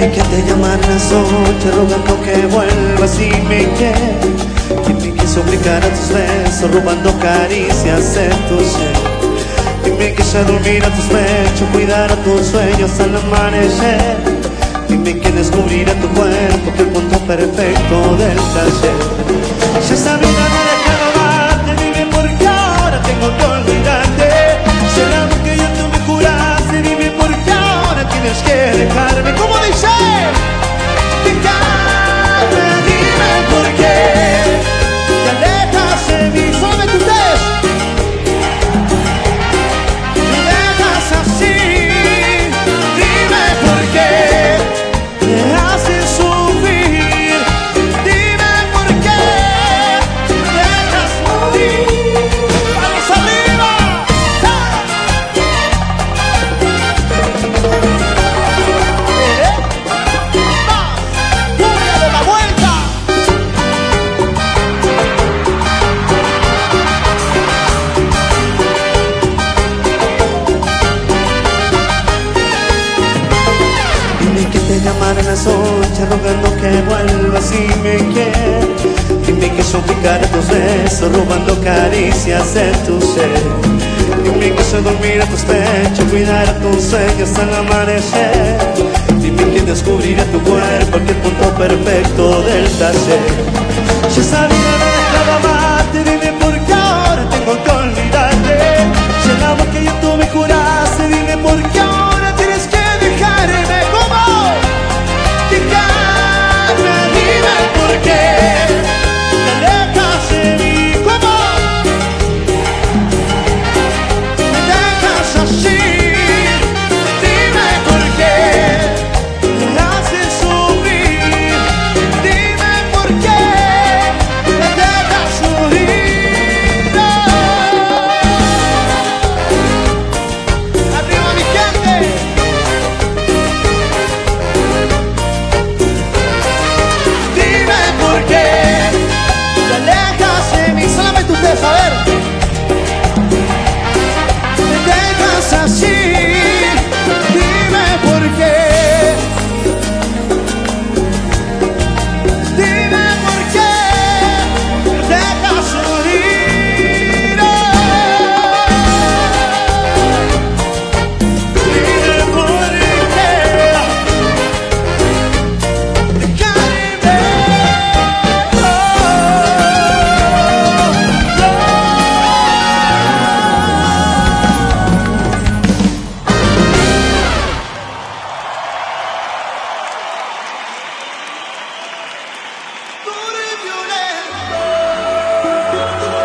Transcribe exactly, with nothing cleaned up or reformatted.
que te llaman a las noche rogando que vuelvas y me quieres. Dime que suplicar a tus besos robando caricias en tu ser. Dime que ya dormir a tus pechos, cuidar a tus sueños al amanecer. Dime que descubriré tu cuerpo, que el punto perfecto del taller. Ya esa vida no deja de amarte, dime por qué ahora tengo que olvidarte. Será porque yo tú me juraste, dime por qué ahora tienes que dejarme. ¿Cómo dice? Dejarme, dime por qué te alejas de mí, suave tu test. Me dejas así, dime por qué me haces sufrir. Dime por qué me dejas morir. ¡Vamos arriba! ¡Ah! Llamar en las noches rogando que vuelvas y me quieres. Dime que suplicar a tus besos robando caricias en tu ser. Dime que sé dormir a tus pechos, cuidar a tus sueños al amanecer. Dime que descubriré tu cuerpo, aquel punto perfecto del taller. Yo sabía